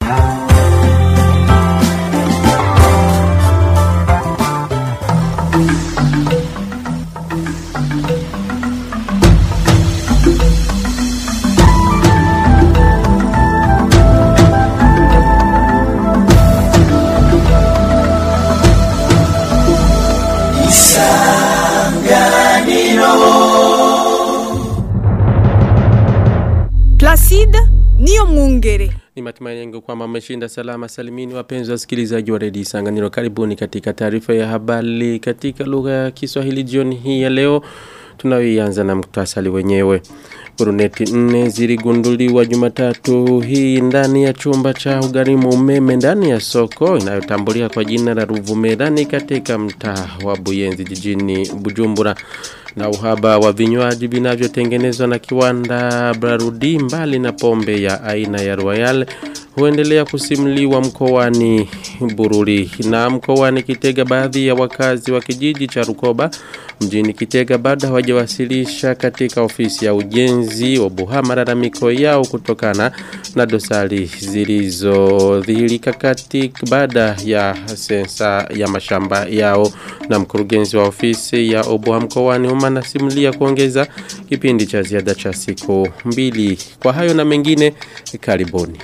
Ni matumaini yangu kwamba mmeshinda salama salimini wapenzi wasikilizaji wa Radio Isanganiro. Karibuni katika taarifa ya habari katika lugha ya Kiswahili jioni hii ya leo. Tunayoanza na muktasari wenyewe. Guruneti 4 ziligunduliwa Jumatatu hii ndani ya chumba cha ugharimu umeme ndani ya soko inayotambuliwa kwa jina la Ruvumerani katika mtaa wa Buyenzi jijini Bujumbura. Na uhaba wa vinywaji vinavyotengenezwa na kiwanda Brarudi mbali na pombe ya aina ya Royal huendelea kusimuliwa mkoani Bururi na mkoani Kitega. Baadhi ya wakazi wa kijiji cha Rukoba mjini Kitega bado hawajawasilisha katika ofisi ya ujenzi wa Buha malalamiko yao kutokana na dosari zilizodhihirika katika baada ya sensa ya mashamba yao. Na mkurugenzi wa ofisi ya Obuha mkoani anasimulia kuongeza kipindi cha ziada cha siku 2. Kwa hayo na mengine, karibuni.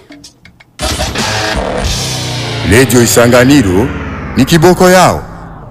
Radio Isanganiro ni kiboko yao.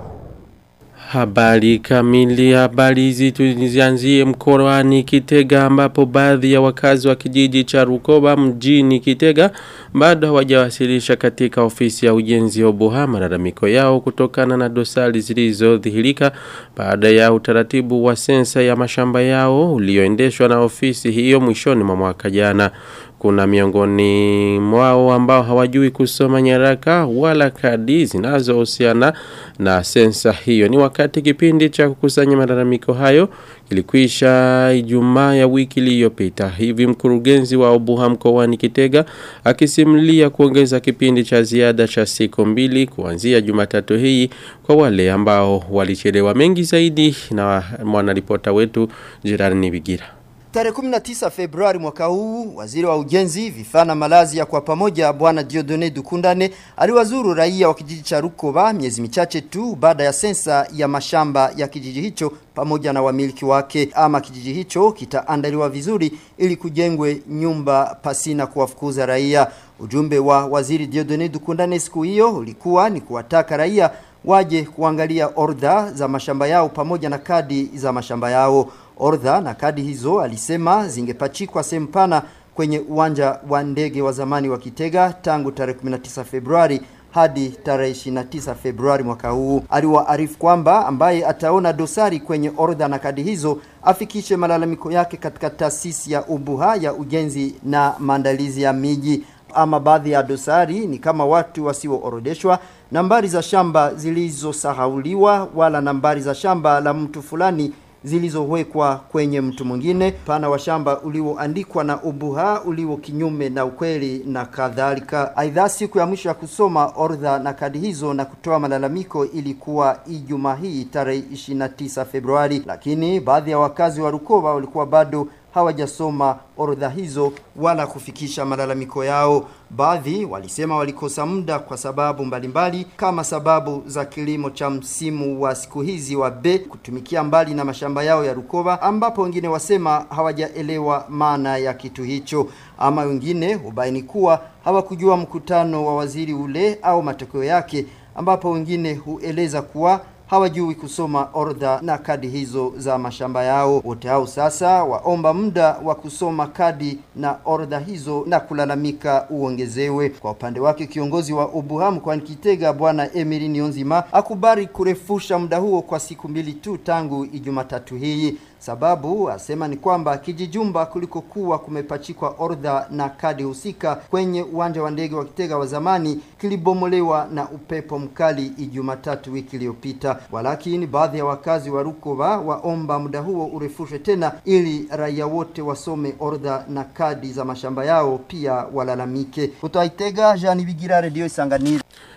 Habari kamili. Habari hizi tuzianzie mkoani Kitega ambapo baadhi ya wakazi wa kijiji cha Rukoba mjini Kitega bado hawajawasilisha katika ofisi ya ujenzi wa Obuha malalamiko yao kutokana na dosari zilizodhihirika baada ya utaratibu wa sensa ya mashamba yao ulioendeshwa na ofisi hiyo mwishoni mwa mwaka jana. Kuna miongoni mwao ambao hawajui kusoma nyaraka wala kadi zinazohusiana na sensa hiyo. Ni wakati kipindi cha kukusanya malalamiko hayo kilikwisha Ijumaa ya wiki iliyopita. Hivi mkurugenzi wa Obuha mkoani Kitega akisimulia kuongeza kipindi cha ziada cha siku 2 kuanzia Jumatatu hii kwa wale ambao walichelewa. Mengi zaidi na mwanaripota wetu Gerard Nibigira. Tarehe 19 Februari mwaka huu, waziri wa ujenzi, vifaa na malazi ya kwa pamoja Bwana Dieudonné Dukundane aliwazuru raia wa kijiji cha Rukoba miezi michache tu baada ya sensa ya mashamba ya kijiji hicho pamoja na wamiliki wake. Ama kijiji hicho kitaandaliwa vizuri ili kujengwe nyumba pasina kuwafukuza raia. Ujumbe wa waziri Dieudonné Dukundane siku hiyo ulikuwa ni kuwataka raia waje kuangalia orodha za mashamba yao pamoja na kadi za mashamba yao. Orodha na kadi hizo alisema zingepachikwa sehemu pana kwenye uwanja wa ndege wa zamani wa Kitega tangu tarehe 19 Februari hadi tarehe 29 Februari mwaka huu. Aliwaarifu kwamba ambaye ataona dosari kwenye orodha na kadi hizo afikishe malalamiko yake katika taasisi ya Obuha ya ujenzi na maandalizi ya miji. Ama baadhi ya dosari ni kama watu wasioorodeshwa, nambari za shamba zilizosahauliwa wala nambari za shamba la mtu fulani zilizowekwa kwenye mtu mwingine, pana wa shamba ulioandikwa na Obuha ulio kinyume na ukweli na kadhalika. Aidha, siku ya mwisho ya kusoma orodha na kadi hizo na kutoa malalamiko ilikuwa Ijumaa hii tarehe 29 Februari, lakini baadhi ya wakazi wa Rukoba walikuwa bado hawajasoma orodha hizo wala kufikisha malalamiko yao. Baadhi walisema walikosa muda kwa sababu mbalimbali kama sababu za kilimo cha msimu wa siku hizi wa kutumikia mbali na mashamba yao ya Rukoba, ambapo wengine wasema hawajaelewa maana ya kitu hicho. Ama wengine hubaini kuwa hawakujua mkutano wa waziri ule au matokeo yake, ambapo wengine hueleza kuwa hawajui kusoma orodha na kadi hizo za mashamba yao. Wote hao sasa waomba muda wa kusoma kadi na orodha hizo na kulalamika uongezewe. Kwa upande wake kiongozi wa Obuha mkoani Kitega Bwana Emiri Nionzima akubali kurefusha muda huo kwa siku 2 tu tangu Jumatatu hii. Sababu asema ni kwamba kijijumba kulikokuwa kumepachikwa orodha na kadi husika kwenye uwanja wa ndege wa Kitega wa zamani kilibomolewa na upepo mkali Jumatatu wiki iliyopita. Walakini baadhi ya wakazi wa Rukoba waomba muda huo urefushwe tena ili raia wote wasome orodha na kadi za mashamba yao pia walalamike. Kutoka Kitega, Jean Bigira, Radio Isanganiro.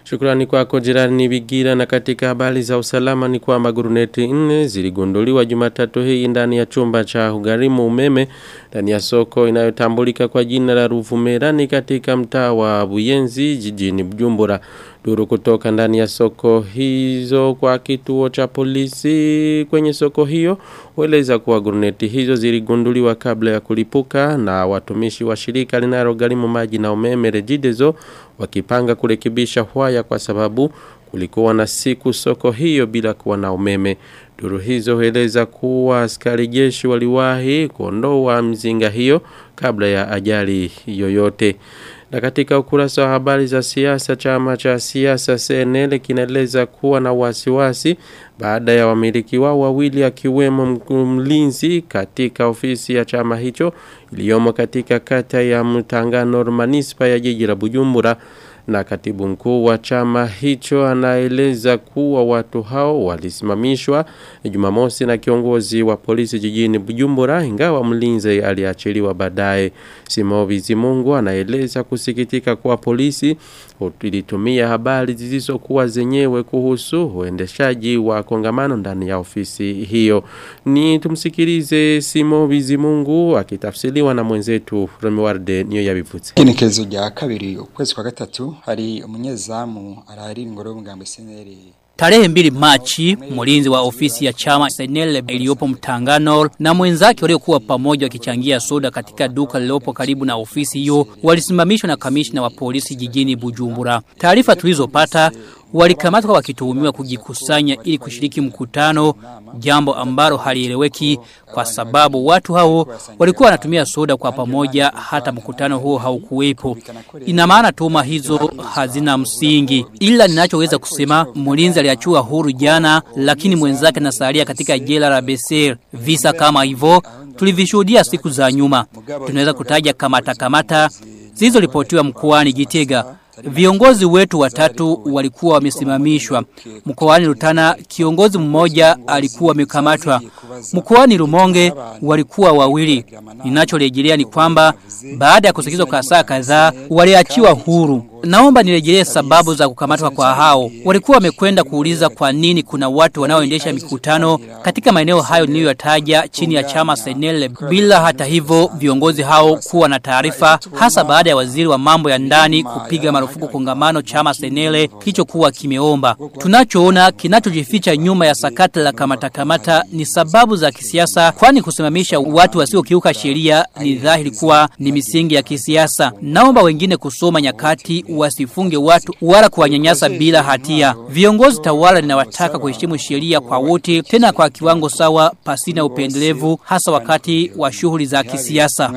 Shukrani kwako jirani Bigira. Na katika habari za usalama ni kwamba guruneti 4 ziligunduliwa Jumatatu hii ndani ya chumba cha ugharimu umeme ndani ya soko inayotambulika kwa jina la Ruvumerani katika mtaa wa Buyenzi jijini Bujumbura. Duru kutoka ndani ya soko hizo kwa kituo cha polisi kwenye soko hiyo hueleza kuwa guruneti hizo ziligunduliwa kabla ya kulipuka na watumishi wa shirika linalogharimu maji na umeme Regideso wakipanga kurekebisha waya kwa sababu kulikuwa na siku soko hiyo bila kuwa na umeme. Duru hizo hueleza kuwa askari jeshi waliwahi kuondoa mzinga hiyo kabla ya ajali yoyote. Na katika ukurasa wa habari za siasa, chama cha siasa CNL kinaeleza kuwa na wasiwasi baada ya wamiliki wao wawili akiwemo mlinzi katika ofisi ya chama hicho iliyomo katika kata ya Mutangano manispa ya jiji la Bujumbura. Na katibu mkuu wa chama hicho anaeleza kuwa watu hao walisimamishwa Jumamosi na kiongozi wa polisi jijini Bujumbura ingawa mlinzi aliachiliwa baadaye. Simovizi Mungu anaeleza kusikitika kwa polisi ilitumia habari zisizokuwa zenyewe kuhusu uendeshaji wa kongamano ndani ya ofisi hiyo. Ni tumsikilize Simovizi Mungu akitafsiriwa na mwenzetu Romualde niyo yabivutse. Igenekerezo rya kabiri ukwezi kwa gatatu hari umunyezamu arahari ingoro y'umugambwe CNL. Tarehe 2 Machi, mlinzi wa ofisi ya chama CNL iliyopo Mtangano na mwenzake waliokuwa pamoja wakichangia soda katika duka lililopo karibu na ofisi hiyo walisimamishwa na kamishna wa polisi jijini Bujumbura. Taarifa tulizopata walikamatwa wakituhumiwa kujikusanya ili kushiriki mkutano, jambo ambalo halieleweki kwa sababu watu hao walikuwa wanatumia soda kwa pamoja hata mkutano huo haukuwepo. Ina maana tuhuma hizo hazina msingi. Ila ninachoweza kusema mlinzi aliachua huru jana lakini mwenzake anasalia katika jela la Besir. Visa kama hivyo tulivishuhudia siku za nyuma. Tunaweza kutaja kamata zilizoripotiwa mkoani Gitega. Viongozi wetu watatu walikuwa wamesimamishwa. Mkoani Rutana kiongozi mmoja alikuwa amekamatwa. Mkoani Rumonge walikuwa wawili. Ninachorejelea ni kwamba baada ya kusikizwa kwa saa kadhaa waliachiwa huru. Naomba nirejelee sababu za kukamatwa kwa hao. Walikuwa wamekwenda kuuliza kwa nini kuna watu wanaoendesha mikutano katika maeneo hayo niliyotaja chini ya chama CNL bila hata hivyo viongozi hao kuwa na taarifa, hasa baada ya waziri wa mambo ya ndani kupiga marufuku kongamano chama CNL kilichokuwa kimeomba. Tunachoona kinachojificha nyuma ya sakata la kamata ni sababu za kisiasa, kwani kusimamisha watu wasiokiuka sheria ni dhahiri kuwa ni misingi ya kisiasa. Naomba wengine kusoma nyakati wasifunge watu wala kuwanyanyasa bila hatia. Viongozi tawala linawataka kuheshimu sheria kwa wote, tena kwa kiwango sawa pasina upendelevu, hasa wakati wa shughuli za kisiasa.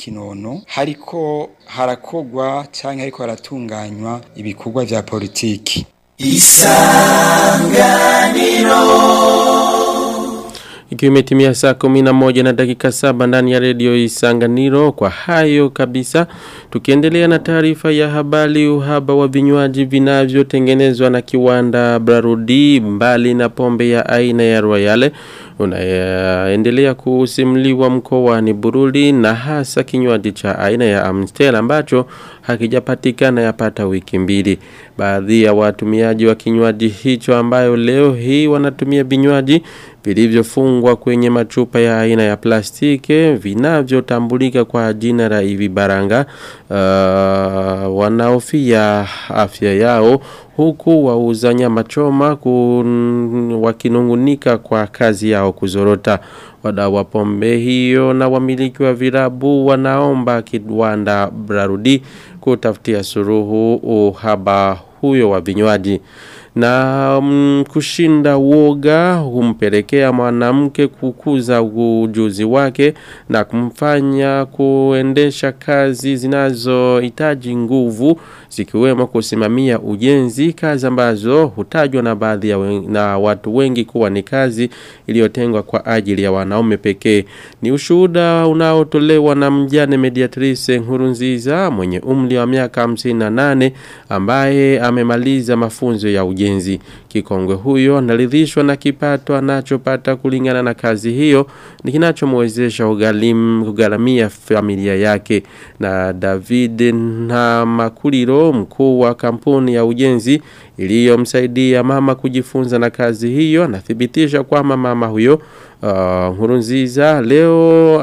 Hariko harakogwa cyangwa hariko haratunganywa ibikorwa vya politiki. Ikiwa imetimia saa 11 na dakika 7 ndani ya redio Isanganiro. Kwa hayo kabisa tukiendelea na taarifa ya habari, uhaba wa vinywaji vinavyotengenezwa na kiwanda Brarudi mbali na pombe ya aina ya Royale unaendelea kusimuliwa mkoani Bururi, na hasa kinywaji cha aina ya Amstel ambacho hakijapatikana yapata wiki mbili. Baadhi ya watumiaji wa kinywaji hicho ambayo leo hii wanatumia vinywaji vilivyofungwa kwenye machupa ya aina ya plastiki vinavyotambulika kwa jina la Ivibaranga wanaofia afya yao, huku wauza nyama choma wakinungunika kwa kazi yao kuzorota. Wadau wa pombe hiyo na wamiliki wa virabu wanaomba kiwanda Brarudi kutafutia suluhu uhaba huyo wa vinywaji. Na kushinda woga humpelekea mwanamke kukuza ujuzi wake na kumfanya kuendesha kazi zinazohitaji nguvu, zikiwemo kusimamia ujenzi, kazi ambazo hutajwa na baadhi ya na watu wengi kuwa ni kazi iliyotengwa kwa ajili ya wanaume pekee. Ni ushuhuda unaotolewa na mjane Mediatrice Nkurunziza mwenye umri wa miaka 58 ambaye amemaliza mafunzo ya ujenzi ujenzi. Kikongwe huyo analidhishwa na kipato anachopata kulingana na kazi hiyo ni kinachomwezesha kugharamia familia yake. Na David na Makuliro, mkuu wa kampuni ya ujenzi iliyomsaidia mama kujifunza na kazi hiyo, anathibitisha kwamba mama huyo Nkurunziza leo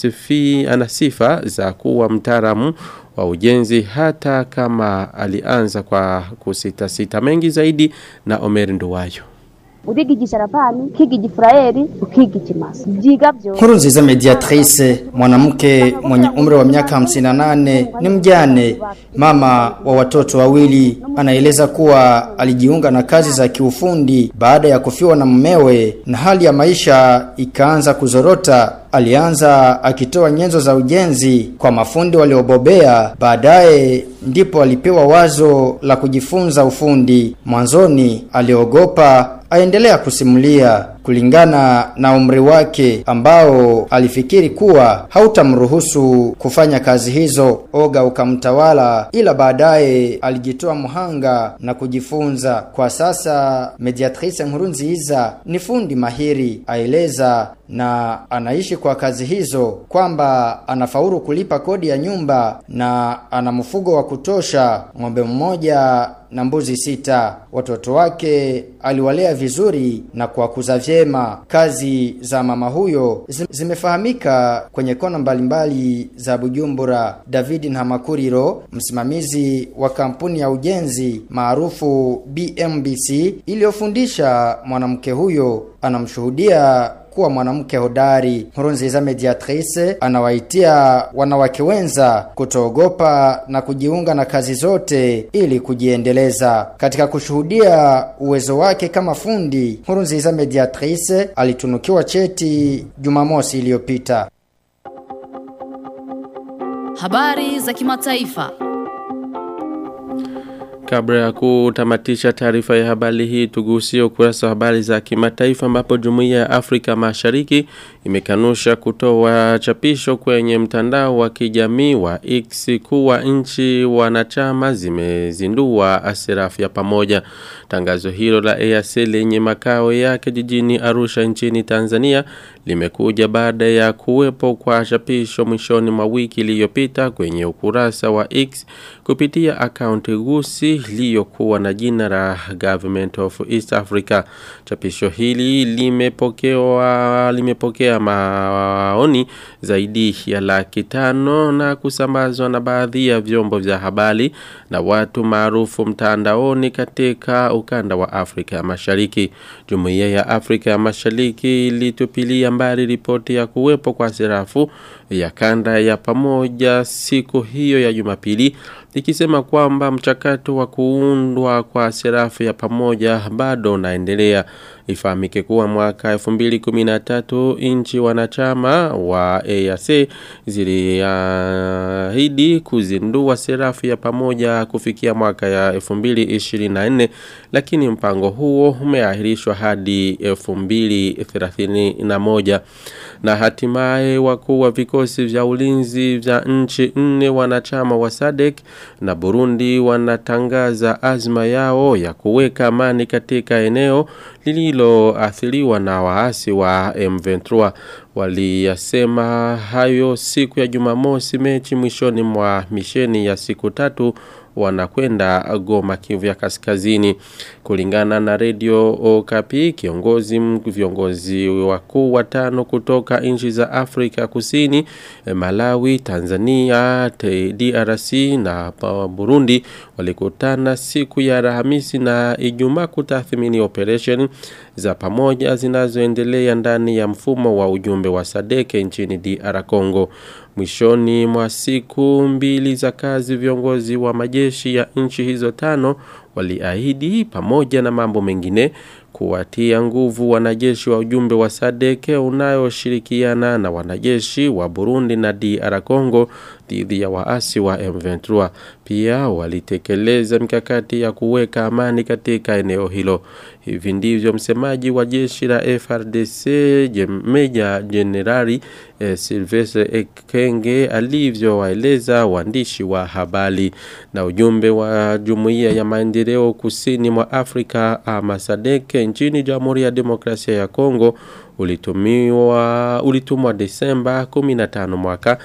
anasifa za kuwa mtaalamu wa ujenzi hata kama alianza kwa kusita mengi zaidi na Omer Nduwayo. Udigigisha rapani, kigigifraeri, ukigikimasa. Nkurunziza mediatrice, mwanamke mwenye umri wa miaka 58, ni mjane, mama wa watoto wawili, anaeleza kuwa alijiunga na kazi za kiufundi baada ya kufiwa na mumewe na hali ya maisha ikaanza kuzorota. Alianza akitoa nyenzo za ujenzi kwa mafundi waliobobea, baadaye ndipo alipewa wazo la kujifunza ufundi. Mwanzoni aliogopa, aendelea kusimulia. Kulingana na umri wake ambao alifikiri kuwa hautamruhusu kufanya kazi hizo, oga ukamtawala, ila baadaye alijitoa muhanga na kujifunza. Kwa sasa mediatrice Nkurunziza ni fundi mahiri, aeleza, na anaishi kwa kazi hizo, kwamba anafaulu kulipa kodi ya nyumba na ana mfugo wa kutosha, ng'ombe mmoja na mbuzi 6. Watoto wake aliwalea vizuri na kwa kuzavye kazi za mama huyo zimefahamika kwenye kona mbalimbali za Bujumbura. David Ntamakuriro, msimamizi wa kampuni ya ujenzi maarufu BMBC iliyofundisha mwanamke huyo, anamshuhudia kuwa mwanamke hodari. Nkurunziza mediatrice anawaitia wanawake wenza kutoogopa na kujiunga na kazi zote ili kujiendeleza. Katika kushuhudia uwezo wake kama fundi, Nkurunziza mediatrice alitunukiwa cheti Jumamosi iliyopita. Habari za kimataifa. Kabla ya kutamatisha taarifa ya habari hii, tugusie ukurasa wa habari za kimataifa ambapo Jumuiya ya Afrika Mashariki imekanusha kutoa chapisho kwenye mtandao wa kijamii wa X kuwa nchi wanachama zimezindua serafu ya pamoja. Tangazo hilo la EAC lenye makao yake jijini Arusha nchini Tanzania limekuja baada ya kuwepo kwa chapisho mwishoni mwa wiki iliyopita kwenye ukurasa wa X kupitia akaunti gusi iliyokuwa na jina la Government of East Africa. Chapisho hili limepokea maoni zaidi ya 500,000 na kusambazwa na baadhi ya vyombo vya habari na watu maarufu mtandaoni katika ukanda wa Afrika Mashariki. Jumuiya ya Afrika Mashariki ilitupilia mbali ripoti ya kuwepo kwa serafu ya kanda ya pamoja siku hiyo ya Jumapili, ikisema kwamba mchakato wa kuundwa kwa serafu ya pamoja bado unaendelea. Ifahamike kuwa mwaka 2013 nchi wanachama wa EAC ziliahidi kuzindua serafu ya pamoja kufikia mwaka ya 2024, lakini mpango huo umeahirishwa hadi 2031. Na hatimaye wakuu wa vikosi vya ulinzi vya nchi 4 wanachama wa SADC na Burundi wanatangaza azma yao ya kuweka amani katika eneo lililoathiriwa na waasi wa M23. Waliyasema hayo siku ya Jumamosi Mechi mwishoni mwa misheni ya siku 3 wanakwenda Goma, Kivu ya Kaskazini. Kulingana na Radio Okapi, viongozi wakuu 5 kutoka nchi za Afrika Kusini, Malawi, Tanzania, DRC na Burundi walikutana siku ya Alhamisi na Ijumaa kutathmini operation za pamoja zinazoendelea ndani ya mfumo wa ujumbe wa SADC nchini DR Congo. Mwishoni mwa siku 2 za kazi, viongozi wa majeshi ya nchi hizo 5 waliahidi pamoja na mambo mengine kuwatia nguvu wanajeshi wa ujumbe wa SADC unayoshirikiana na wanajeshi wa Burundi na DR Congo dhidi ya waasi wa M23. Pia walitekeleza mikakati ya kuweka amani katika eneo hilo. Hivi ndivyo msemaji wa jeshi la FARDC Meja Jenerali Sylvestre Ekenge alivyowaeleza waandishi wa habari. Na ujumbe wa Jumuiya ya Maendeleo Kusini mwa Afrika SADC nchini Jamhuri ya Demokrasia ya Kongo ulitumwa Desemba 15 mwaka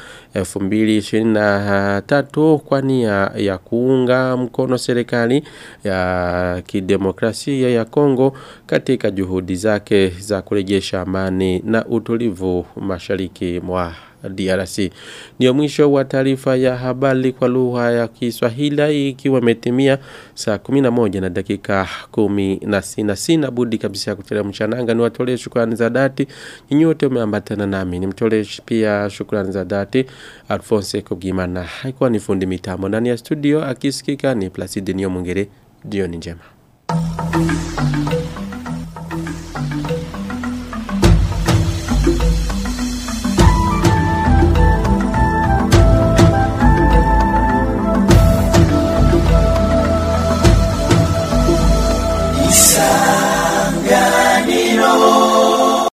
2023 kwa nia ya kuunga mkono serikali ya kidemokrasia ya Kongo katika juhudi zake za kurejesha amani na utulivu mashariki mwa DRC. Ndio mwisho wa taarifa ya habari kwa lugha ya Kiswahili, ikiwa imetimia saa 11 na dakika 10 sina budi kabisa kuteremsha nanga. Niwatolee shukrani za dhati nyote mmeambatana nami. Nimtolee pia shukrani za dhati Alphonse Kugimana, haikuwa ni fundi mitambo. Ndani ya studio akisikika ni Placide Niyo Mungere. Jioni njema.